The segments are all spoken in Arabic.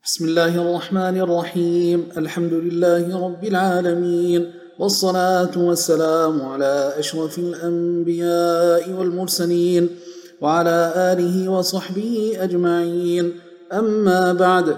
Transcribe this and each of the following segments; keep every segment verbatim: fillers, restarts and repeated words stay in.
بسم الله الرحمن الرحيم. الحمد لله رب العالمين، والصلاة والسلام على أشرف الأنبياء والمرسلين وعلى آله وصحبه أجمعين. أما بعد،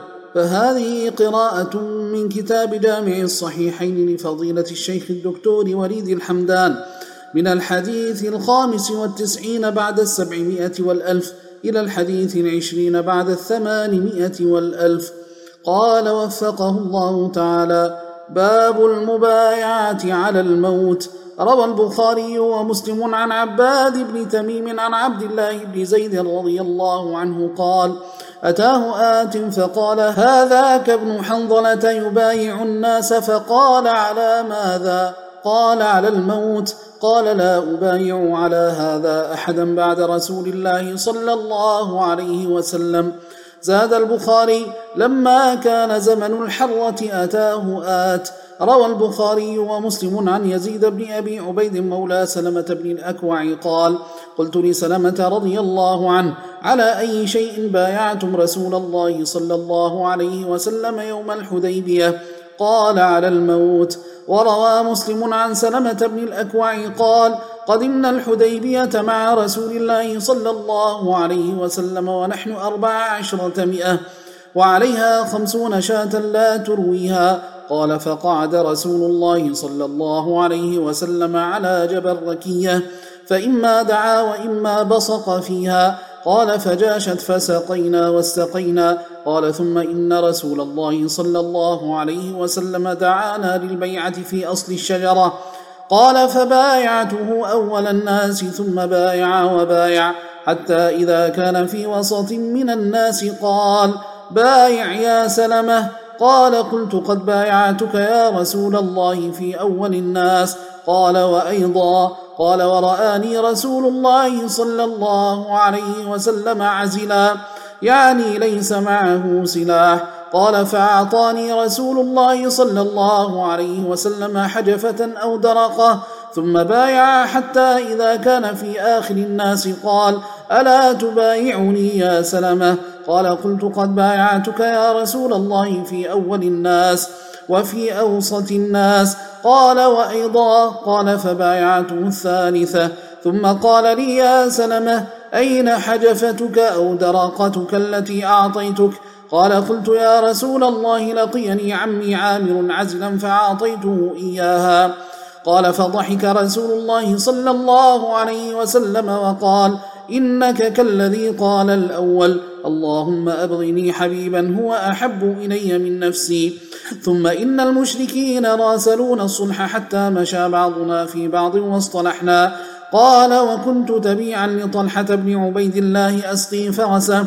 فهذه قراءة من كتاب جامع الصحيحين لفضيلة الشيخ الدكتور وليد الحمدان من الحديث الخامس والتسعين بعد السبعمائة والألف إلى الحديث العشرين بعد الثمانمائة والألف. قال وفقه الله تعالى: باب المبايعة على الموت. روى البخاري ومسلم عن عباد بن تميم عن عبد الله بن زيد رضي الله عنه قال: أتاه آت فقال: هذاك ابن حنظلة يبايع الناس، فقال: على ماذا؟ قال: على الموت. قال: لا أبايع على هذا أحدا بعد رسول الله صلى الله عليه وسلم. زاد البخاري: لما كان زمن الحرة أتاه آت. روى البخاري ومسلم عن يزيد بن أبي عبيد مولى سلمة بن الأكوع قال: قلت لسلمة رضي الله عنه: على أي شيء بايعتم رسول الله صلى الله عليه وسلم يوم الحديبية؟ قال: على الموت. وروى مسلم عن سلمة بن الأكوع قال: قدمنا الحديبية مع رسول الله صلى الله عليه وسلم ونحن أربع عشرة مئة وعليها خمسون شاة لا ترويها. قال: فقعد رسول الله صلى الله عليه وسلم على جبل ركية، فإما دعا وإما بصق فيها. قال: فجاشت فسقينا واستقينا. قال: ثم إن رسول الله صلى الله عليه وسلم دعانا للبيعة في أصل الشجرة. قال: فبايعته أول الناس، ثم بايع وبايع، حتى إذا كان في وسط من الناس قال: بايع يا سلمة. قال: قلت: قد بايعتك يا رسول الله في أول الناس. قال: وأيضا. قال: ورآني رسول الله صلى الله عليه وسلم عزلا، يعني ليس معه سلاح. قال: فأعطاني رسول الله صلى الله عليه وسلم حجفة أو درقة، ثم بايع حتى إذا كان في آخر الناس قال: ألا تبايعني يا سلمة؟ قال: قلت: قد بايعتك يا رسول الله في أول الناس وفي أوسط الناس. قال: وأيضا. قال: فبايعته الثالثة. ثم قال لي: يا سلمة، أين حجفتك أو درقتك التي أعطيتك؟ قال: قلت: يا رسول الله، لقيني عمي عامر عزلا فأعطيته إياها. قال: فضحك رسول الله صلى الله عليه وسلم وقال: إنك كالذي قال الأول: اللهم أبغني حبيبا هو أحب إلي من نفسي. ثم إن المشركين راسلون الصلح حتى مشى بعضنا في بعض واصطلحنا. قال: وكنت تبيعا لطلحة بن عبيد الله، أسقي فرسه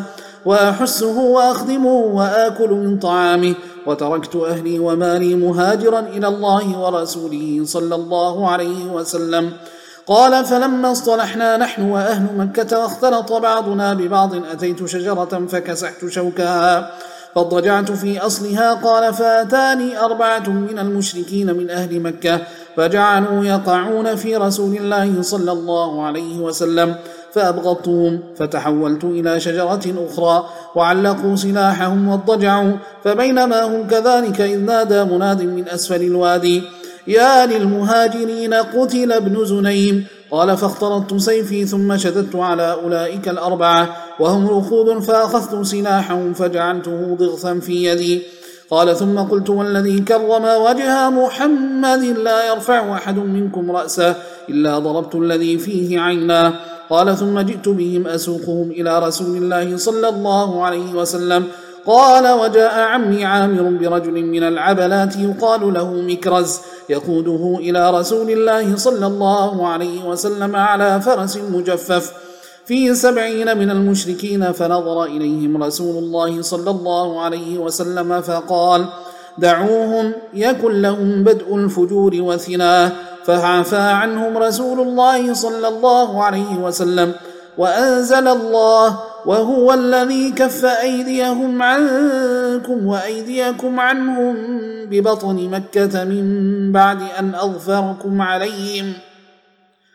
وأحسه وأخدمه وآكل من طعامه، وتركت أهلي ومالي مهاجرا إلى الله ورسوله صلى الله عليه وسلم. قال: فلما اصطلحنا نحن وأهل مكة واختلط بعضنا ببعض، أتيت شجرة فكسحت شوكها فاضطجعت في أصلها. قال: فأتاني أربعة من المشركين من أهل مكة، فجعلوا يقعون في رسول الله صلى الله عليه وسلم، فأبغضتهم، فتحولت إلى شجرة أخرى وعلقوا سلاحهم واضطجعوا. فبينما هم كذلك إذ نادى مناد من أسفل الوادي: يا للمهاجرين، قتل ابن زنيم. قال: فاخترت سيفي ثم شددت على أولئك الأربعة وهم ركوب، فأخذت سلاحهم فجعلته ضغثا في يدي. قال: ثم قلت: والذي كرم وجه محمد لا يرفع أحد منكم رأسه إلا ضربت الذي فيه عيناه. قال: ثم جئت بهم أسوقهم إلى رسول الله صلى الله عليه وسلم. قال: وجاء عمي عامر برجل من العبلات يقال له مكرز، يقوده إلى رسول الله صلى الله عليه وسلم على فرس مجفف في سبعين من المشركين. فنظر إليهم رسول الله صلى الله عليه وسلم فقال: دعوهم، يكن لهم بدء الفجور وثناه. فعفى عنهم رسول الله صلى الله عليه وسلم، وأنزل الله: وهو الذي كف أيديهم عنكم وأيديكم عنهم ببطن مكة من بعد أن أظفركم عليهم،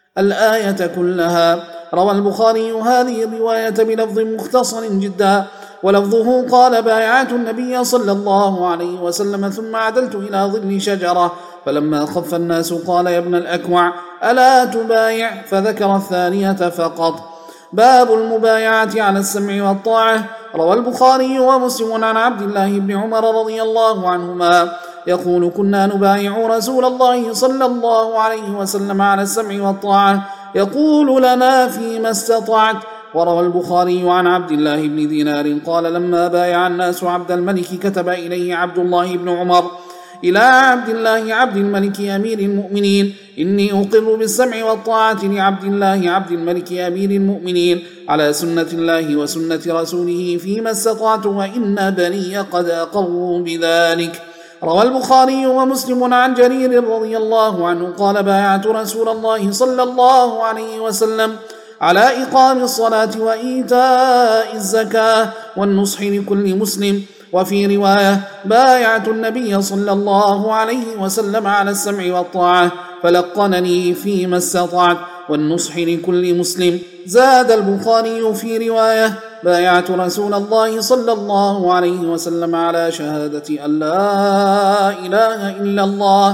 الآية كلها. روى البخاري هذه الرواية بلفظ مختصر جدا، ولفظه قال بايعت النبي صلى الله عليه وسلم ثم عدلت إلى ظل شجرة فلما خف الناس قال يا ابن الأكوع ألا تبايع؟ فذكر الثانية فقط. باب المبايعة على السمع والطاعة. روى البخاري ومسلم عن عبد الله بن عمر رضي الله عنهما يقول كنا نبايع رسول الله صلى الله عليه وسلم على السمع والطاعة يقول لنا فيما استطعت. وروى البخاري عن عبد الله بن دينار قال لما بايع الناس عبد الملك كتب إليه عبد الله بن عمر إلى عبد الله عبد الملك أمير المؤمنين إني أقر بالسمع والطاعة لعبد الله عبد الملك أمير المؤمنين على سنة الله وسنة رسوله فيما استطعت وإن بني قد أقروا بذلك. روى البخاري ومسلم عن جرير رضي الله عنه قال بايعت رسول الله صلى الله عليه وسلم على إقام الصلاة وإيتاء الزكاة والنصح لكل مسلم. وفي رواية بايعت النبي صلى الله عليه وسلم على السمع والطاعة فلقنني فيما استطعت والنصح لكل مسلم. زاد البخاري في رواية بايعت رسول الله صلى الله عليه وسلم على شهادة أن لا إله إلا الله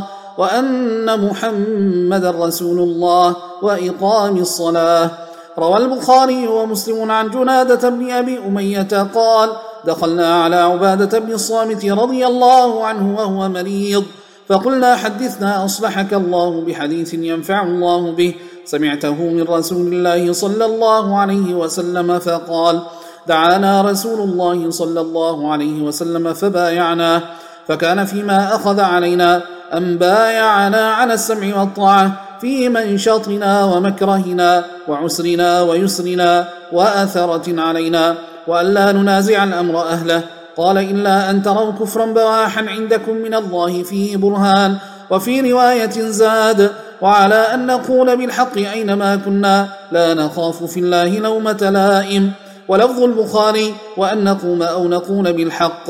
وأن محمد رسول الله وإقام الصلاة. روى البخاري ومسلم عن جنادة بن أبي أمية قال دخلنا على عبادة بن الصامت رضي الله عنه وهو مريض فقلنا حدثنا أصلحك الله بحديث ينفع الله به سمعته من رسول الله صلى الله عليه وسلم. فقال دعانا رسول الله صلى الله عليه وسلم فبايعنا فكان فيما أخذ علينا أن بايعنا على السمع والطاعة في منشطنا ومكرهنا وعسرنا ويسرنا وآثرة علينا وألا ننازع الأمر أهله. قال إلا أن تروا كفرا بواحا عندكم من الله فيه برهان. وفي رواية زاد وعلى أن نقول بالحق أينما كنا لا نخاف في الله لومة لائم. ولفظ البخاري وأن نقوم أو نقول بالحق.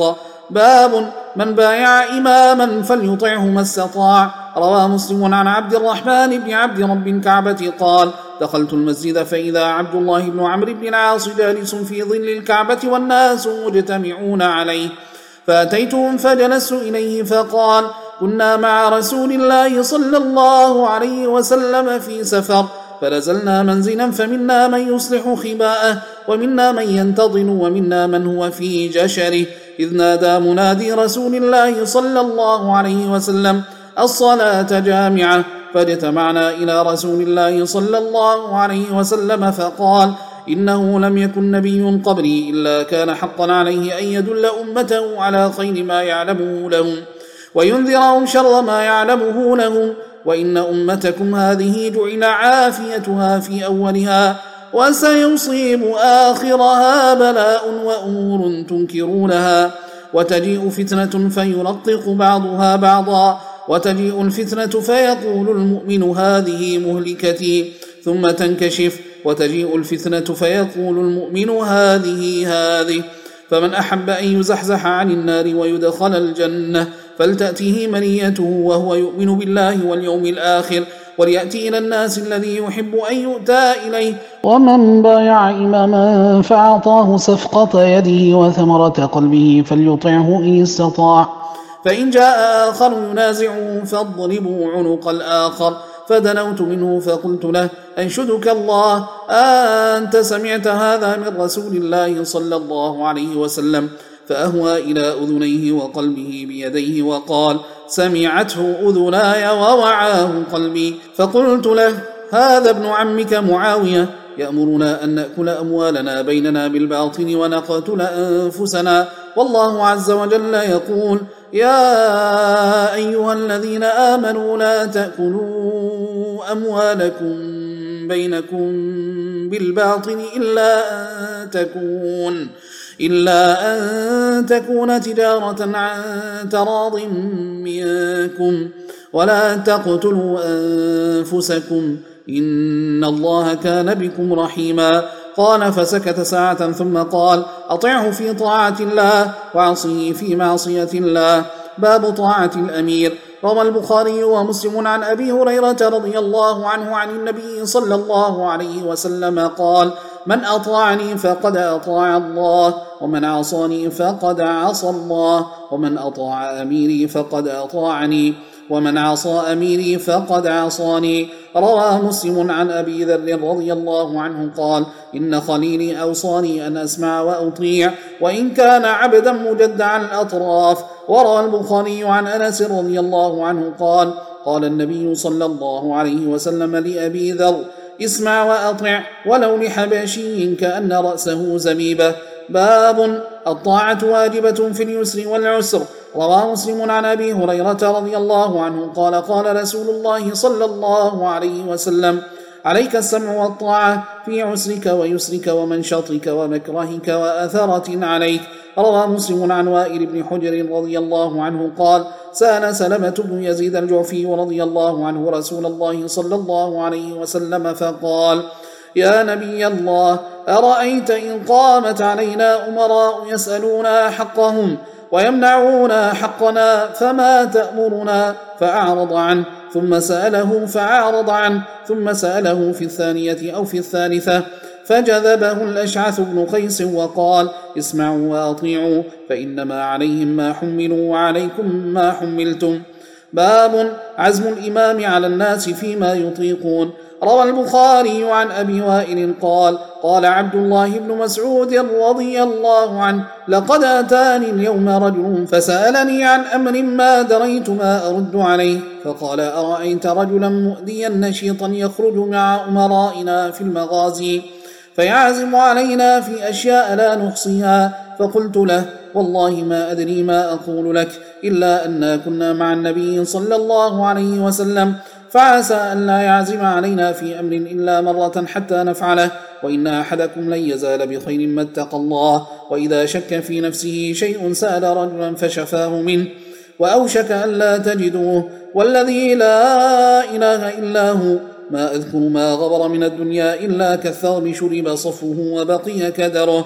باب من بايع إماما فليطعه ما استطاع. روى مسلم عن عبد الرحمن بن عبد رب الكعبة قال دخلت المسجد فإذا عبد الله بن عمرو بن العاص جالس في ظل الكعبة والناس مجتمعون عليه فأتيتهم فجلست إليه فقال كنا مع رسول الله صلى الله عليه وسلم في سفر فنزلنا منزلا فمنا من يصلح خباءه ومنا من ينتظن ومنا من هو في جشره إذ نادى منادي رسول الله صلى الله عليه وسلم الصلاة جامعة فاجتمعنا إلى رسول الله صلى الله عليه وسلم فقال إنه لم يكن نبي قبلي إلا كان حقا عليه أن يدل أمته على خير ما يعلمه لهم وينذرهم شر ما يعلمه لهم وإن أمتكم هذه جعل عافيتها في أولها وسيصيب آخرها بلاء وأمور تنكرونها وتجيء فتنة فيرقق بعضها بعضا وتجيء الفتنة فيقول المؤمن هذه مهلكتي ثم تنكشف وتجيء الفتنة فيقول المؤمن هذه هذه فمن أحب أن يزحزح عن النار ويدخل الجنة فلتأتيه منيته وهو يؤمن بالله واليوم الآخر وليأتي إلى الناس الذي يحب أن يؤتى إليه. ومن بايع إماما فأعطاه صفقة يده وثمرة قلبه فليطعه إن استطاع فإن جاء آخر ينازعه فاضربوا عنق الآخر فدنوت منه فقلت له أنشدك الله أنت سمعت هذا من رسول الله صلى الله عليه وسلم فأهوى إلى أذنيه وقلبه بيديه وقال سمعته أذناي ووعاه قلبي فقلت له هذا ابن عمك معاوية يأمرنا أن نأكل أموالنا بيننا بالباطل ونقتل أنفسنا والله عز وجل يقول يا أيها الذين آمنوا لا تأكلوا أموالكم بينكم بالباطل إلا أن تكون إلا أن تكون تجارة عن تراض منكم ولا تقتلوا أنفسكم إن الله كان بكم رحيما. قال فسكت ساعة ثم قال أطعه في طاعة الله وعصيه في معصية الله. باب طاعة الأمير. روى البخاري ومسلم عن أبي هريرة رضي الله عنه عن النبي صلى الله عليه وسلم قال من أطاعني فقد أطاع الله ومن عصاني فقد عصى الله، ومن أطاع أميري فقد أطاعني، ومن عصى أميري فقد عصاني. روى مسلم عن أبي ذر رضي الله عنه قال: إن خليلي أوصاني أن أسمع وأطيع وإن كان عبدا مجدع الأطراف. وروى البخاري عن أنس رضي الله عنه قال: قال النبي صلى الله عليه وسلم لأبي ذر: اسمع وأطع ولو لحبشي كأن رأسه زبيبة. باب الطاعة واجبة في اليسر والعسر. روى مسلم عن أبي هريرة رضي الله عنه قال: قال رسول الله صلى الله عليه وسلم: عليك السمع والطاعة في عسرك ويسرك ومنشطك ومكرهك وأثرة عليك. روى مسلم عن وائل بن حجر رضي الله عنه قال: سأل سلمة بن يزيد الجعفي رضي الله عنه رسول الله صلى الله عليه وسلم فقال: يا نبي الله، أرأيت إن قامت علينا أمراء يسألون حقهم ويمنعون حقنا فما تأمرنا؟ فأعرض عنه، ثم سأله فأعرض عنه، ثم سأله في الثانية أو في الثالثة فجذبه الأشعث بن قيس وقال: اسمعوا وأطيعوا فإنما عليهم ما حملوا وعليكم ما حملتم. باب عزم الإمام على الناس فيما يطيقون. روى البخاري عن أبي وائل قال: قال عبد الله بن مسعود رضي الله عنه: لقد أتاني اليوم رجل فسألني عن أمر ما دريت ما أرد عليه، فقال: أرأيت رجلا مؤذيا نشيطا يخرج مع أمرائنا في المغازي فيعزم علينا في أشياء لا نحصيها؟ فقلت له: والله ما أدري ما أقول لك إلا أننا كنا مع النبي صلى الله عليه وسلم، فعسى أن لا يعزم علينا في أمر إلا مرة حتى نفعله، وإن أحدكم لن يزال بخير ما اتقى الله، وإذا شك في نفسه شيء سأل رجلا فشفاه منه، وأوشك أن لا تجدوه، والذي لا إله إلا هو ما أذكر ما غبر من الدنيا إلا كالثرب شرب صفه وبقي كدره.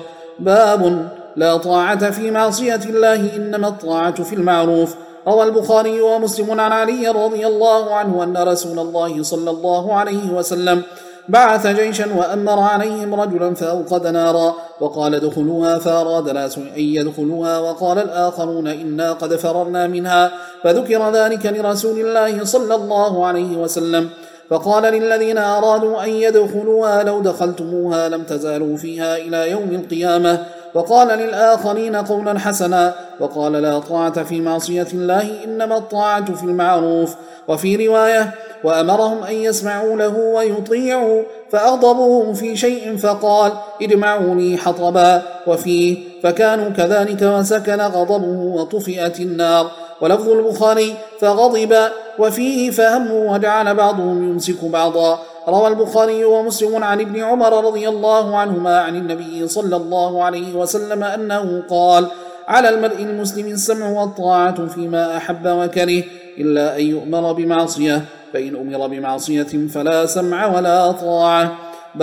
باب لا طاعة في معصية الله، إنما الطاعة في المعروف. روى البخاري ومسلم عن علي رضي الله عنه أن رسول الله صلى الله عليه وسلم بعث جيشا وأمر عليهم رجلا فأوقد نارا وقال: ادخلوها، فأراد ناس أن يدخلوها وقال الآخرون: إنا قد فررنا منها، فذكر ذلك لرسول الله صلى الله عليه وسلم، فقال للذين أرادوا أن يدخلوها: لو دخلتموها لم تزالوا فيها إلى يوم القيامة. وقال للآخرين قولا حسنا، وقال: لا طاعة في معصية الله، إنما الطاعة في المعروف. وفي رواية: وأمرهم أن يسمعوا له ويطيعوا، فأغضبوه في شيء فقال: اجمعوا لي حطبا. وفيه: فكانوا كذلك وسكن غضبه وطفئت النار. ولفظ البخاري: فغضب. وفيه: فهموا وجعل بعضهم يمسك بعضا. روى البخاري ومسلم عن ابن عمر رضي الله عنهما عن النبي صلى الله عليه وسلم أنه قال: على المرء المسلم السمع والطاعة فيما أحب وكره، إلا أن يؤمر بمعصية، فإن أمر بمعصية فلا سمع ولا طاعة.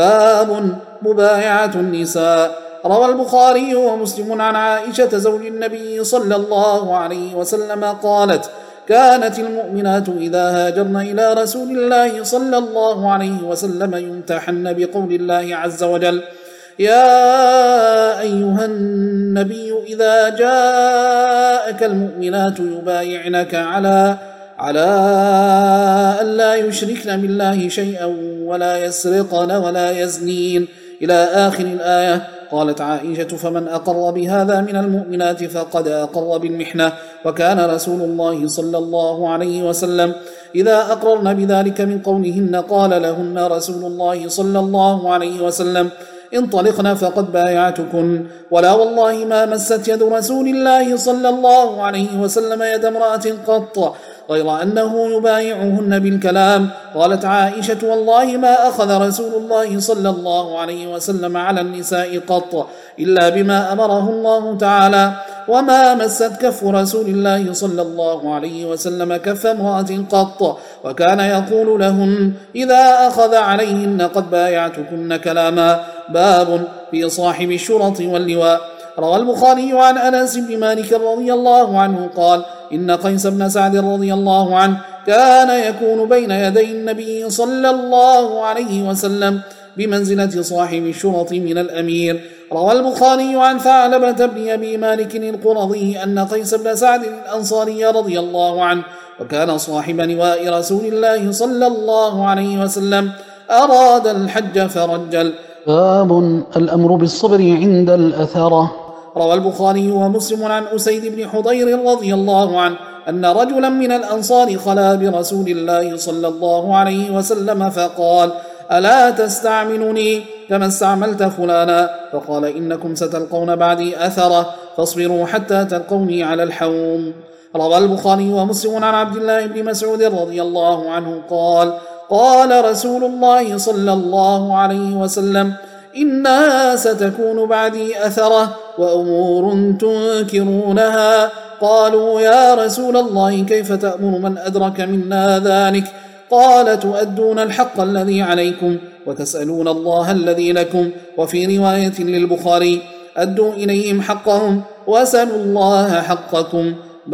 باب مبايعة النساء. روى البخاري ومسلم عن عائشة زوج النبي صلى الله عليه وسلم قالت: كانت المؤمنات إذا هاجرن إلى رسول الله صلى الله عليه وسلم يمتحن بقول الله عز وجل: يا أيها النبي إذا جاءك المؤمنات يبايعنك على على أن لا يشركن بالله شيئا ولا يسرقن ولا يزنين إلى آخر الآية. قالت عائشة: فمن أقر بهذا من المؤمنات فقد أقر بالمحنة. وكان رسول الله صلى الله عليه وسلم إذا أقررن بذلك من قولهن قال لهن رسول الله صلى الله عليه وسلم: انطلقنا فقد بايعتكن. ولا والله ما مست يد رسول الله صلى الله عليه وسلم يد امرأة قط غير أنه يبايعهن بالكلام. قالت عائشة: والله ما أخذ رسول الله صلى الله عليه وسلم على النساء قط إلا بما أمره الله تعالى، وما مست كف رسول الله صلى الله عليه وسلم كف امرأة قط، وكان يقول لهن إذا أخذ عليهن: قد بايعتكن كلاما. باب في صاحب الشرط واللواء. روى البخاري عن أنس بن مالك رضي الله عنه قال: إن قيس بن سعد رضي الله عنه كان يكون بين يدي النبي صلى الله عليه وسلم بمنزلة صاحب الشرط من الأمير. روى البخاري عن ثعلبة بن أبي مالك القرظي أن قيس بن سعد الأنصاري رضي الله عنه وكان صاحب لواء رسول الله صلى الله عليه وسلم أراد الحج فرجل. باب الأمر بالصبر عند الأثرة. روى البخاري ومسلم عن أسيد بن حضير رضي الله عنه أن رجلا من الأنصار خلا برسول الله صلى الله عليه وسلم فقال: ألا تستعملني كما استعملت فلانا؟ فقال: إنكم ستلقون بعدي أثرة فاصبروا حتى تلقوني على الحوض. روى البخاري ومسلم عن عبد الله بن مسعود رضي الله عنه قال: قال رسول الله صلى الله عليه وسلم: إنها ستكون بعدي أثرة وأمور تنكرونها. قالوا: يا رسول الله كيف تأمر من أدرك منا ذلك؟ قال: تؤدون الحق الذي عليكم وتسألون الله الذي لكم. وفي رواية للبخاري: أدوا إليهم حقهم واسألوا الله حقكم.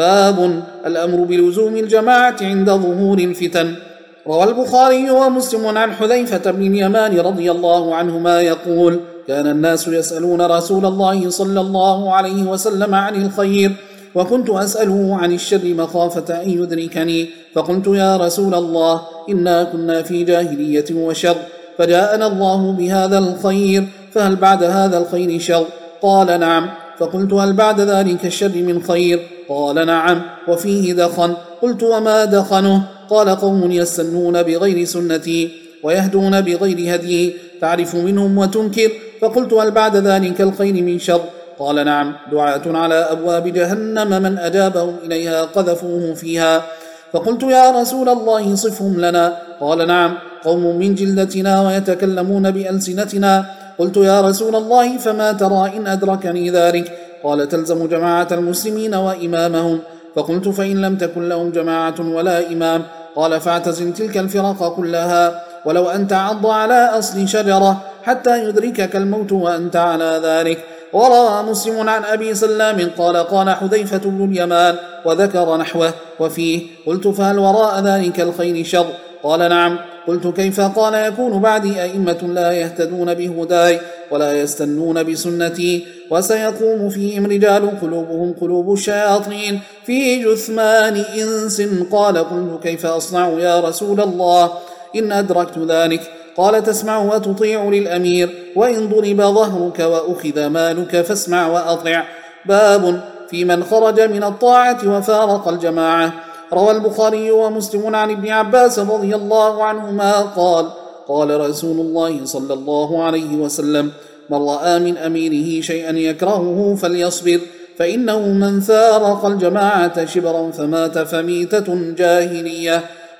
باب الأمر بلزوم الجماعة عند ظهور الفتن. روى البخاري ومسلم عن حذيفة بن اليمان رضي الله عنهما يقول: كان الناس يسألون رسول الله صلى الله عليه وسلم عن الخير وكنت أسأله عن الشر مخافة أن يدركني، فقلت: يا رسول الله إنا كنا في جاهلية وشر فجاءنا الله بهذا الخير، فهل بعد هذا الخير شر؟ قال: نعم. فقلت: هل بعد ذلك الشر من خير؟ قال: نعم، وفيه دخن. قلت: وما دخنه؟ قال: قوم يستنون بغير سنتي ويهدون بغير هدي تعرف منهم وتنكر. فقلت: هل بعد ذلك الخير من شر؟ قال: نعم، دعاة على أبواب جهنم من أجابهم إليها قذفوه فيها. فقلت: يا رسول الله صفهم لنا. قال: نعم، قوم من جلدتنا ويتكلمون بألسنتنا. قلت: يا رسول الله فما ترى إن أدركني ذلك؟ قال: تلزم جماعة المسلمين وإمامهم. فقلت: فإن لم تكن لهم جماعة ولا إمام؟ قال: فاعتزل تلك الفرق كلها ولو أن تعض على أصل شجرة حتى يدركك الموت وأنت على ذلك. وروى مسلم عن أبي سلام قال: قال حذيفة بن اليمان وذكر نحوه. وفيه: قلت: فهل وراء ذلك الخير شر؟ قال: نعم. قلت: كيف؟ قال: يكون بعدي أئمة لا يهتدون بهداي ولا يستنون بسنتي، وسيقوم فيهم رجال قلوبهم قلوب الشياطين في جثمان إنس. قال: قلت: كيف أصنع يا رسول الله إن أدركت ذلك؟ قال: تسمع وتطيع للأمير، وإن ضرب ظهرك وأخذ مالك فاسمع وأطع. باب في من خرج من الطاعة وفارق الجماعة. روى البخاري ومسلم عن ابن عباس رضي الله عنهما قال: قال رسول الله صلى الله عليه وسلم: من رأى من أميره شيئا يكرهه فليصبر، فإنه من فارق الجماعة شبرا فمات فميتة جاهلية.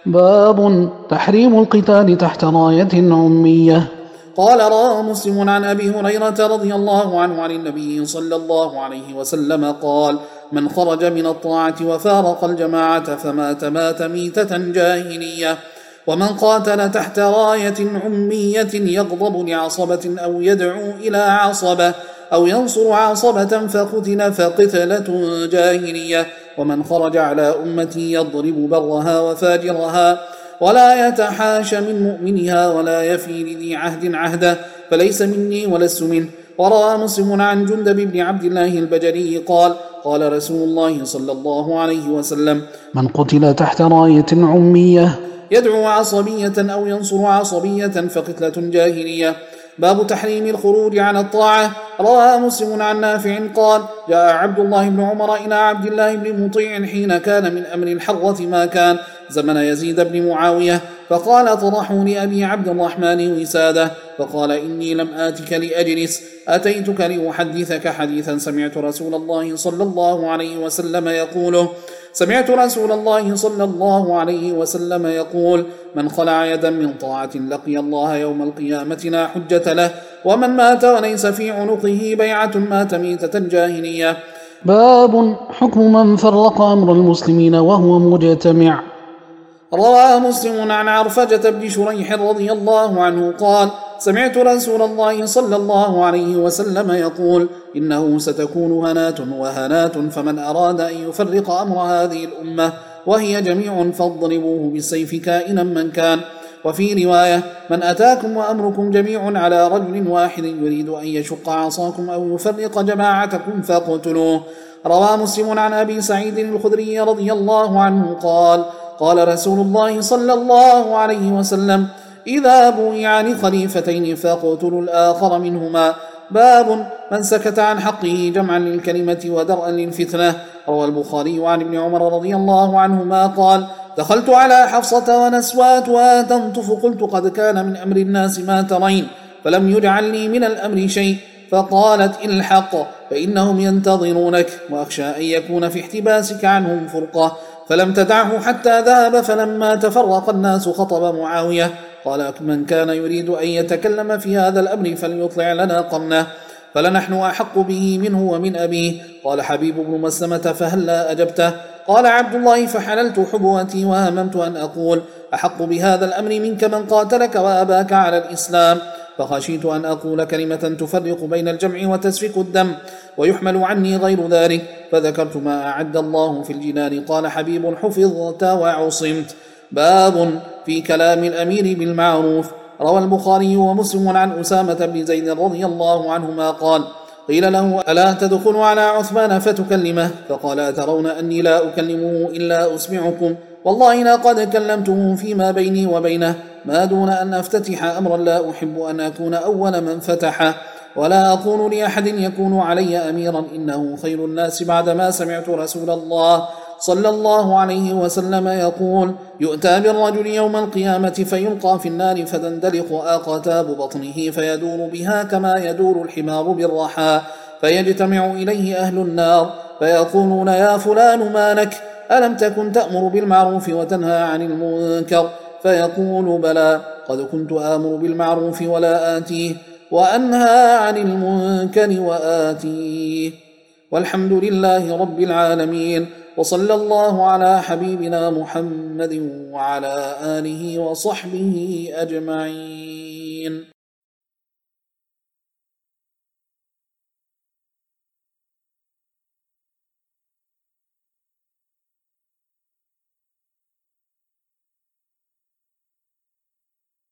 باب تحريم القتال تحت راية عمية. قال: روى مسلم عن أبي هريرة رضي الله عنه عن النبي صلى الله عليه وسلم قال: من خرج من الطاعة وفارق الجماعة فمات مات ميتة جاهلية. ومن قاتل تحت راية عمية يغضب لعصبة أو يدعو إلى عصبة أو ينصر عصبة فقتل فقتلة جاهلية. ومن خرج على أمتي يضرب برها وفاجرها ولا يتحاش من مؤمنها ولا يفي لذي عهد عهده فليس مني ولست منه. وروى مسلم عن جندب بن عبد الله البجلي قال: قال رسول الله صلى الله عليه وسلم: من قتل تحت راية عمية يدعو عصبية أو ينصر عصبية فقتلة جاهلية. باب تحريم الخروج عن الطاعة. روى مسلم عن نافع قال: جاء عبد الله بن عمر إلى عبد الله بن مطيع حين كان من أمر الحرة ما كان زمن يزيد بن معاوية، فقال: طرحوا لأبي عبد الرحمن وسادة. فقال: إني لم آتك لأجلس، أتيتك لأحدثك حديثا سمعت رسول الله صلى الله عليه وسلم يقوله سمعت رسول الله صلى الله عليه وسلم يقول: من خلع يدا من طاعة لقي الله يوم القيامة لا حجة له، ومن مات وليس في عنقه بيعة مات ميتة جاهلية. باب حكم من فرق أمر المسلمين وهو مجتمع. روى مسلم عن عرفجة بن شريح رضي الله عنه قال: سمعت رسول الله صلى الله عليه وسلم يقول: إنه ستكون هنات وهنات، فمن أراد أن يفرق أمر هذه الأمة وهي جميع فاضربوه بالسيف كائنا من كان. وفي رواية: من أتاكم وأمركم جميع على رجل واحد يريد أن يشق عصاكم أو يفرق جماعتكم فاقتلوه. روى مسلم عن أبي سعيد الخدري رضي الله عنه قال: قال رسول الله صلى الله عليه وسلم: إذا بويعان خليفتين فاقتلوا الآخر منهما. باب من سكت عن حقه جمعا للكلمة ودرءا للفتنة. روى البخاري عن ابن عمر رضي الله عنهما قال: دخلت على حفصة ونسواتها تنطف قلت: قد كان من أمر الناس ما ترين، فلم يجعل لي من الأمر شيء، فقالت: الحق فإنهم ينتظرونك، وأخشى أن يكون في احتباسك عنهم فرقة، فلم تدعه حتى ذهب. فلما تفرق الناس خطب معاوية قال: من كان يريد أن يتكلم في هذا الأمر فليطلع لنا قرنه، فلنحن أحق به منه ومن أبيه. قال حبيب بن مسلمة: فهلا أجبته؟ قال عبد الله: فحللت حبوتي وهممت أن أقول: أحق بهذا الأمر منك من قاتلك وأباك على الإسلام، فخشيت أن أقول كلمة تفرق بين الجمع وتسفك الدم ويحمل عني غير ذلك، فذكرت ما أعد الله في الجنان. قال حبيب: حفظت وعصمت. باب في كلام الأمير بالمعروف. روى البخاري ومسلم عن أسامة بن زيد رضي الله عنهما قال: قيل له: ألا تدخل على عثمان فتكلمه؟ فقال: أترون أني لا أكلمه إلا أسمعكم؟ والله لقد كلمته فيما بيني وبينه ما دون أن أفتتح أمرا لا أحب أن أكون أول من فتحه، ولا أقول لأحد يكون علي أميرا إنه خير الناس بعدما سمعت رسول الله صلى الله عليه وسلم يقول: يؤتى بالرجل يوم القيامة فيلقى في النار فتندلق أقتاب بطنه فيدور بها كما يدور الحمار بالرحى، فيجتمع إليه أهل النار فيقولون: يا فلان ما لك؟ ألم تكن تأمر بالمعروف وتنهى عن المنكر؟ فيقول: بلى، قد كنت آمر بالمعروف ولا آتيه، وأنهى عن المنكر وآتيه. والحمد لله رب العالمين، وصلى الله على حبيبنا محمد وعلى آله وصحبه أجمعين.